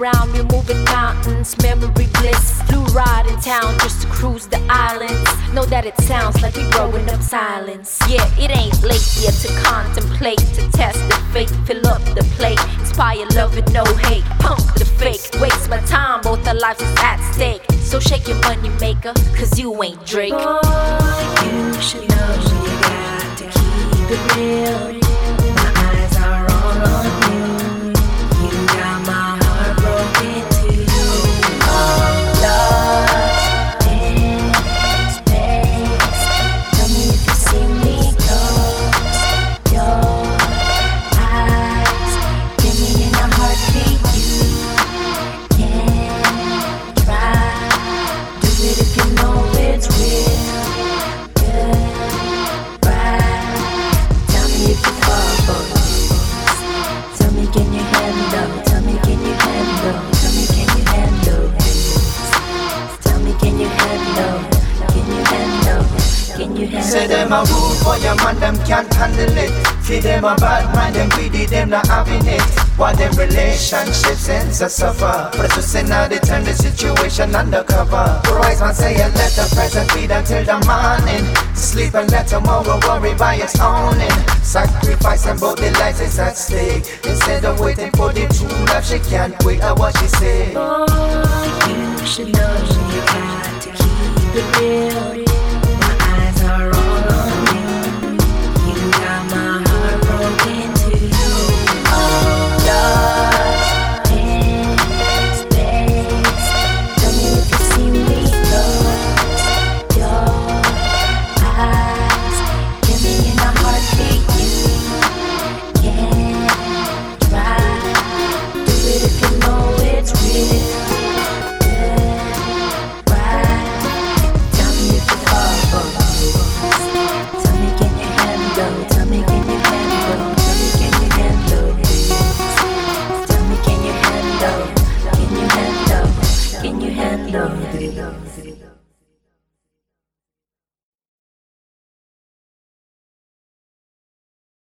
around, you're moving mountains, memory bliss. Flew ride in town just to cruise the islands. Know that it sounds like we growing up silence. Yeah, it ain't late yet to contemplate, to test the fate, fill up the plate, inspire love with no hate, pump the fake, waste my time, both our lives is at stake. So shake your money maker, cause you ain't Drake. Boy, you should know you got to keep it real. My eyes are all on you. You got my heart broken too. Oh, lost in space. Tell me if you see me close your eyes. Give me in a heartbeat. You can try. Do it if you know it's real. Good, right. Tell me if you fall for this. Tell me can you handle? Tell me can you handle? Tell me can you handle this? Tell me can you handle? Can you handle? Can you handle? Say them a rude for your man, them can't handle it. Feed them a bad mind, them greedy, them not having it. While them relationships ends a suffer. Press to say now they turn the situation undercover. Wise man say you let the present be there till the morning. Sleep and let tomorrow worry by its owning. Sacrifice and both the lives is at stake. Instead of waiting for the true love, she can't wait at what she say. Boy, you should know you got to keep it real. My eyes are all on you. You got my heart broken too. Oh, lost in space. Tell me if you see me close your eyes. Give me in a heartbeat. You can try. Do it if you know it's real. Good, right. Tell me if you fall for this. Tell me can you handle? Tell me can you handle? Tell me can you handle this? Tell me can you handle? Can you handle? Can you handle this?